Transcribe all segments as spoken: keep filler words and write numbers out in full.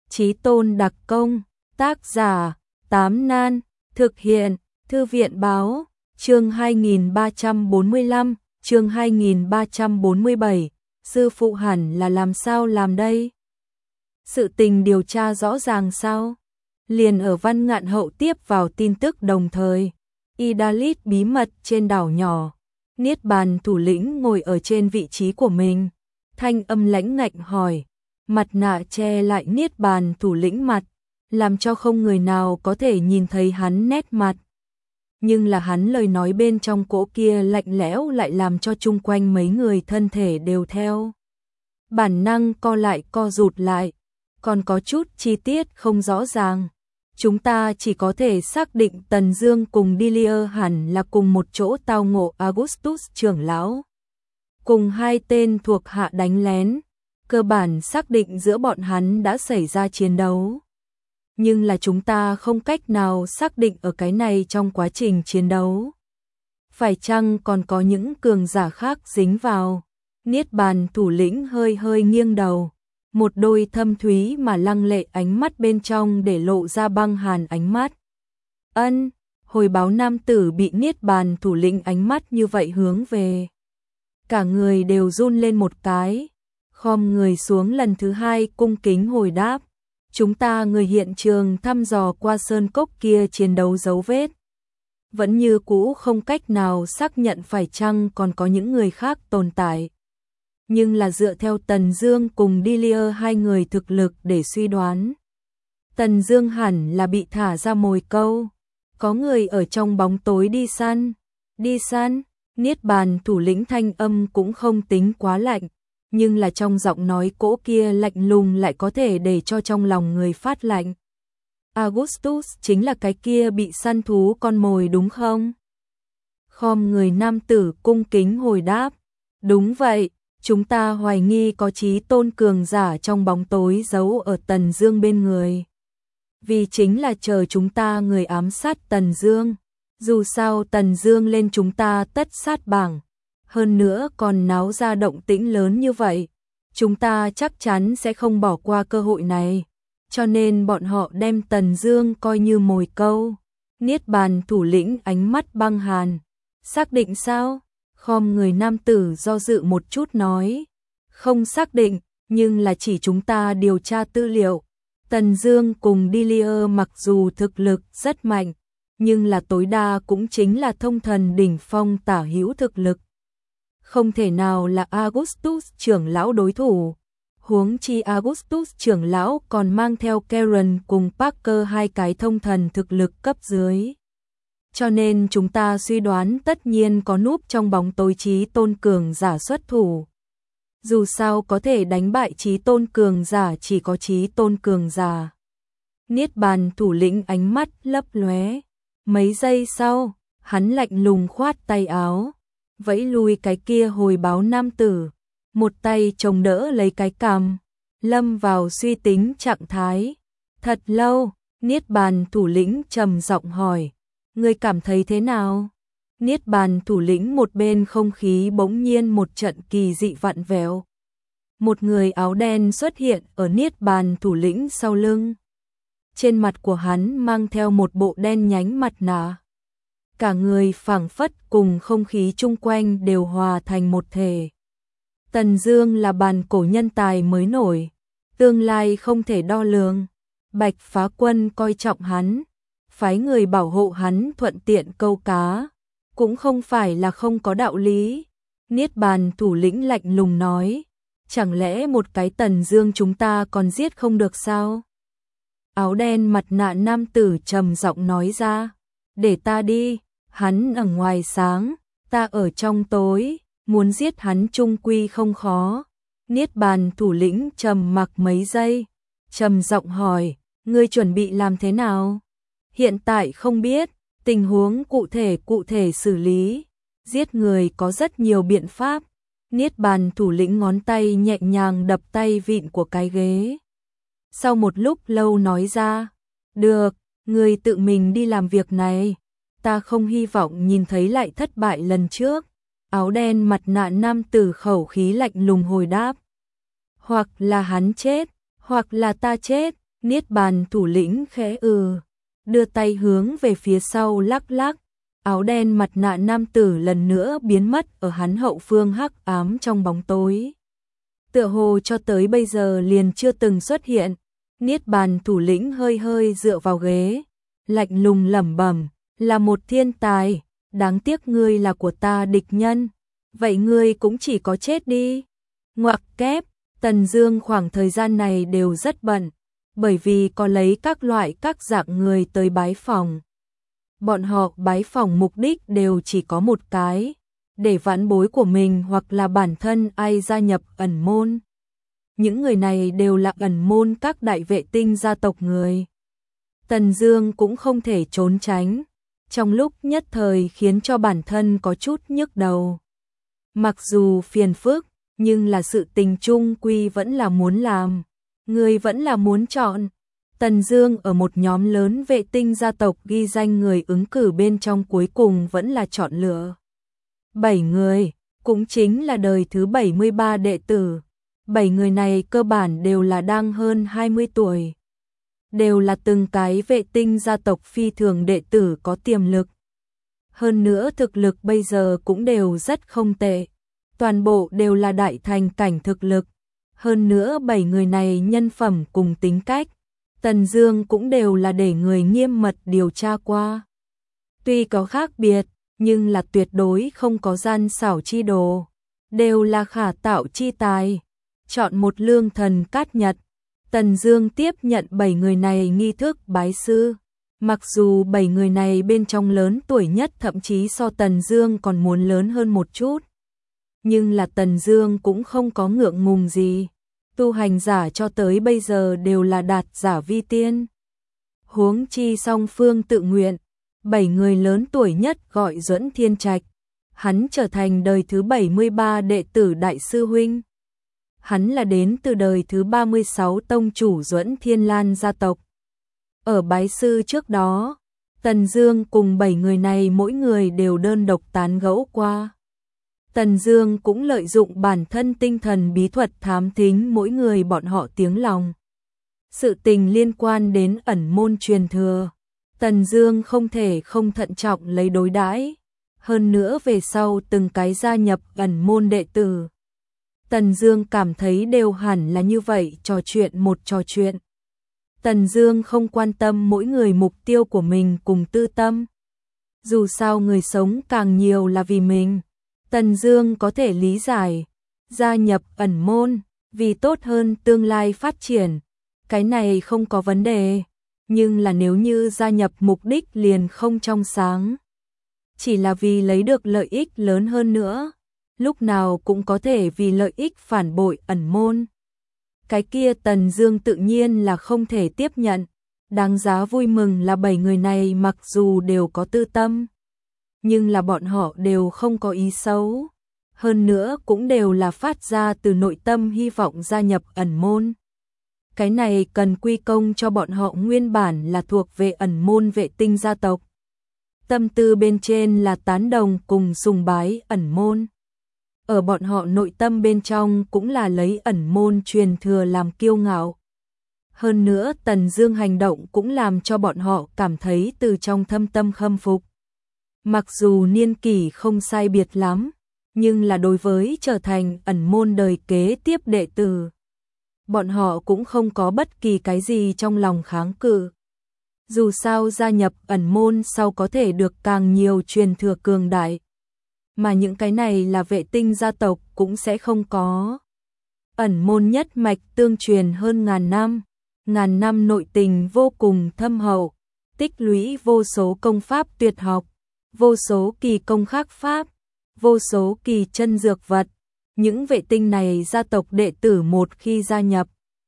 Chí Tôn đặc công, tác giả, Tám Nan, thực hiện, Thư viện báo, chương hai nghìn ba trăm bốn mươi lăm, chương hai nghìn ba trăm bốn mươi bảy, sư phụ hẳn là làm sao làm đây? Sự tình điều tra rõ ràng sao? Liền ở Văn Ngạn Hậu tiếp vào tin tức đồng thời, Idalit bí mật trên đảo nhỏ, Niết Bàn thủ lĩnh ngồi ở trên vị trí của mình, thanh âm lãnh ngạnh hỏi, mặt nạ che lại Niết Bàn thủ lĩnh mặt, làm cho không người nào có thể nhìn thấy hắn nét mặt. Nhưng là hắn lời nói bên trong cỗ kia lạnh lẽo lại làm cho chung quanh mấy người thân thể đều theo bản năng co lại co rụt lại, còn có chút chi tiết không rõ ràng. Chúng ta chỉ có thể xác định Tần Dương cùng Delia hẳn là cùng một chỗ tao ngộ Augustus trưởng lão. Cùng hai tên thuộc hạ đánh lén, cơ bản xác định giữa bọn hắn đã xảy ra chiến đấu. Nhưng là chúng ta không cách nào xác định ở cái này trong quá trình chiến đấu. Phải chăng còn có những cường giả khác dính vào? Niết Bàn thủ lĩnh hơi hơi nghiêng đầu. Một đôi thâm thúy mà lăng lệ ánh mắt bên trong để lộ ra băng hàn ánh mắt. Ân, hồi báo nam tử bị Niết Bàn thủ lĩnh ánh mắt như vậy hướng về. Cả người đều run lên một cái, khom người xuống lần thứ hai cung kính hồi đáp. Chúng ta người hiện trường thăm dò qua sơn cốc kia chiến đấu dấu vết. Vẫn như cũ không cách nào xác nhận phải chăng còn có những người khác tồn tại. Nhưng là dựa theo Tần Dương cùng Delia hai người thực lực để suy đoán. Tần Dương hẳn là bị thả ra mồi câu. Có người ở trong bóng tối đi săn. Đi săn, Niết Bàn thủ lĩnh thanh âm cũng không tính quá lạnh. Nhưng là trong giọng nói cỗ kia lạnh lùng lại có thể để cho trong lòng người phát lạnh. Augustus chính là cái kia bị săn thú con mồi đúng không? Khom người nam tử cung kính hồi đáp. Đúng vậy. Chúng ta hoài nghi có Chí Tôn cường giả trong bóng tối giấu ở Tần Dương bên người. Vì chính là chờ chúng ta người ám sát Tần Dương. Dù sao Tần Dương lên chúng ta tất sát bảng. Hơn nữa còn náo ra động tĩnh lớn như vậy. Chúng ta chắc chắn sẽ không bỏ qua cơ hội này. Cho nên bọn họ đem Tần Dương coi như mồi câu. Niết Bàn thủ lĩnh ánh mắt băng hàn. Xác định sao? Khom người nam tử do dự một chút nói. Không xác định, nhưng là chỉ chúng ta điều tra tư liệu. Tần Dương cùng Delia mặc dù thực lực rất mạnh, nhưng là tối đa cũng chính là thông thần đỉnh phong tả hữu thực lực. Không thể nào là Augustus trưởng lão đối thủ. Huống chi Augustus trưởng lão còn mang theo Karen cùng Parker hai cái thông thần thực lực cấp dưới. Cho nên chúng ta suy đoán tất nhiên có núp trong bóng tối Chí Tôn cường giả xuất thủ. Dù sao có thể đánh bại Chí Tôn cường giả chỉ có Chí Tôn cường giả. Niết Bàn thủ lĩnh ánh mắt lấp lóe. Mấy giây sau, hắn lạnh lùng khoát tay áo, vẫy lui cái kia hồi báo nam tử, một tay chống đỡ lấy cái cằm, lâm vào suy tính trạng thái. Thật lâu, Niết Bàn thủ lĩnh trầm giọng hỏi. Ngươi cảm thấy thế nào? Niết Bàn thủ lĩnh một bên không khí bỗng nhiên một trận kỳ dị vặn vẹo. Một người áo đen xuất hiện ở Niết Bàn thủ lĩnh sau lưng. Trên mặt của hắn mang theo một bộ đen nhánh mặt nạ. Cả người phảng phất cùng không khí chung quanh đều hòa thành một thể. Tần Dương là bàn cổ nhân tài mới nổi, tương lai không thể đo lường. Bạch Phá Quân coi trọng hắn, phái người bảo hộ hắn thuận tiện câu cá, cũng không phải là không có đạo lý. Niết Bàn thủ lĩnh lạnh lùng nói, chẳng lẽ một cái Tần Dương chúng ta còn giết không được sao? Áo đen mặt nạ nam tử trầm giọng nói ra, để ta đi, hắn ở ngoài sáng, ta ở trong tối, muốn giết hắn chung quy không khó. Niết Bàn thủ lĩnh trầm mặc mấy giây, trầm giọng hỏi, ngươi chuẩn bị làm thế nào? Hiện tại không biết, tình huống cụ thể cụ thể xử lý, giết người có rất nhiều biện pháp. Niết Bàn thủ lĩnh ngón tay nhẹ nhàng đập tay vịn của cái ghế. Sau một lúc lâu nói ra, được, ngươi tự mình đi làm việc này, ta không hy vọng nhìn thấy lại thất bại lần trước. Áo đen mặt nạ nam tử khẩu khí lạnh lùng hồi đáp. Hoặc là hắn chết, hoặc là ta chết. Niết bàn thủ lĩnh khẽ ừ, đưa tay hướng về phía sau lắc lắc, áo đen mặt nạ nam tử lần nữa biến mất ở hắn hậu phương hắc ám trong bóng tối. Tựa hồ cho tới bây giờ liền chưa từng xuất hiện. Niết bàn thủ lĩnh hơi hơi dựa vào ghế, lạnh lùng lẩm bẩm, là một thiên tài, đáng tiếc ngươi là của ta địch nhân, vậy ngươi cũng chỉ có chết đi. Ngoặc kép, Tần Dương khoảng thời gian này đều rất bận, bởi vì có lấy các loại các dạng người tới bái phỏng. Bọn họ bái phỏng mục đích đều chỉ có một cái, để vãn bối của mình hoặc là bản thân ai gia nhập ẩn môn. Những người này đều là ẩn môn các đại vệ tinh gia tộc người. Tần Dương cũng không thể trốn tránh, trong lúc nhất thời khiến cho bản thân có chút nhức đầu. Mặc dù phiền phức, nhưng là sự tình chung quy vẫn là muốn làm, người vẫn là muốn chọn. Tần Dương ở một nhóm lớn vệ tinh gia tộc ghi danh người ứng cử bên trong cuối cùng vẫn là chọn lựa bảy người, cũng chính là đời thứ bảy mươi ba đệ tử. bảy người này cơ bản đều là đang hơn hai mươi tuổi. Đều là từng cái vệ tinh gia tộc phi thường đệ tử có tiềm lực. Hơn nữa thực lực bây giờ cũng đều rất không tệ. Toàn bộ đều là đại thành cảnh thực lực. Hơn nữa bảy người này nhân phẩm cùng tính cách, Tần Dương cũng đều là để người nghiêm mật điều tra qua. Tuy có khác biệt, nhưng là tuyệt đối không có gian xảo chi đồ. Đều là khả tạo chi tài. Chọn một lương thần cát nhật. Tần Dương tiếp nhận bảy người này nghi thức bái sư. Mặc dù bảy người này bên trong lớn tuổi nhất thậm chí so Tần Dương còn muốn lớn hơn một chút. Nhưng là Tần Dương cũng không có ngượng ngùng gì. Tu hành giả cho tới bây giờ đều là đạt giả vi tiên. Huống chi song phương tự nguyện. Bảy người lớn tuổi nhất gọi Duẫn Thiên Trạch. Hắn trở thành đời thứ bảy mươi ba đệ tử đại sư huynh. Hắn là đến từ đời thứ ba mươi sáu tông chủ Duẫn Thiên Lan gia tộc. Ở bái sư trước đó, Tần Dương cùng bảy người này mỗi người đều đơn độc tán gẫu qua. Tần Dương cũng lợi dụng bản thân tinh thần bí thuật thám thính mỗi người bọn họ tiếng lòng. Sự tình liên quan đến ẩn môn truyền thừa, Tần Dương không thể không thận trọng lấy đối đãi. Hơn nữa về sau từng cái gia nhập ẩn môn đệ tử, Tần Dương cảm thấy đều hẳn là như vậy, trò chuyện một trò chuyện. Tần Dương không quan tâm mỗi người mục tiêu của mình cùng tư tâm. Dù sao người sống càng nhiều là vì mình. Tần Dương có thể lý giải, gia nhập ẩn môn, vì tốt hơn tương lai phát triển, cái này không có vấn đề, nhưng là nếu như gia nhập mục đích liền không trong sáng, chỉ là vì lấy được lợi ích lớn hơn nữa, lúc nào cũng có thể vì lợi ích phản bội ẩn môn. Cái kia Tần Dương tự nhiên là không thể tiếp nhận, đáng giá vui mừng là bảy người này mặc dù đều có tư tâm, nhưng là bọn họ đều không có ý xấu, hơn nữa cũng đều là phát ra từ nội tâm hy vọng gia nhập ẩn môn. Cái này cần quy công cho bọn họ nguyên bản là thuộc về ẩn môn vệ tinh gia tộc. Tâm tư bên trên là tán đồng cùng sùng bái ẩn môn. Ở bọn họ nội tâm bên trong cũng là lấy ẩn môn truyền thừa làm kiêu ngạo. Hơn nữa Tần Dương hành động cũng làm cho bọn họ cảm thấy từ trong thâm tâm khâm phục. Mặc dù niên kỷ không sai biệt lắm, nhưng là đối với trở thành ẩn môn đời kế tiếp đệ tử, bọn họ cũng không có bất kỳ cái gì trong lòng kháng cự. Dù sao gia nhập ẩn môn sau có thể được càng nhiều truyền thừa cường đại, mà những cái này là vệ tinh gia tộc cũng sẽ không có. Ẩn môn nhất mạch tương truyền hơn ngàn năm, ngàn năm nội tình vô cùng thâm hậu, tích lũy vô số công pháp tuyệt học, vô số kỳ công khắc pháp, vô số kỳ chân dược vật. Những vệ tinh này gia tộc đệ tử một khi gia nhập,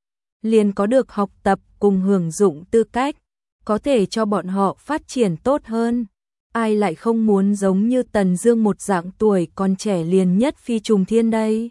liền có được học tập cùng hưởng dụng tư cách, có thể cho bọn họ phát triển tốt hơn. Ai lại không muốn giống như Tần Dương một dạng tuổi còn trẻ liền nhất phi trùng thiên đây.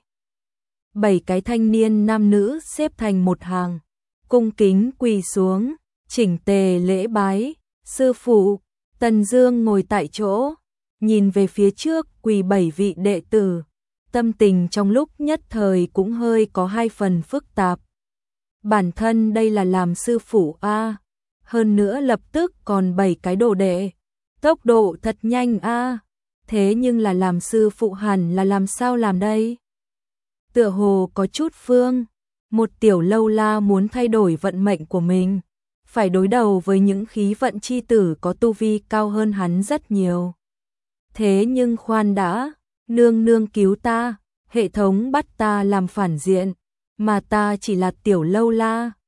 Bảy cái thanh niên nam nữ xếp thành một hàng, cung kính quỳ xuống, chỉnh tề lễ bái. Sư phụ. Tần Dương ngồi tại chỗ, nhìn về phía trước quỳ bảy vị đệ tử, tâm tình trong lúc nhất thời cũng hơi có hai phần phức tạp. bản thân đây là làm sư phụ a, hơn nữa lập tức còn bảy cái đồ đệ, tốc độ thật nhanh a, thế nhưng là làm sư phụ hẳn là làm sao làm đây? Tựa hồ có chút phương, một tiểu lâu la muốn thay đổi vận mệnh của mình, phải đối đầu với những khí vận chi tử có tu vi cao hơn hắn rất nhiều. Thế nhưng khoan đã, nương nương cứu ta, hệ thống bắt ta làm phản diện, mà ta chỉ là tiểu lâu la,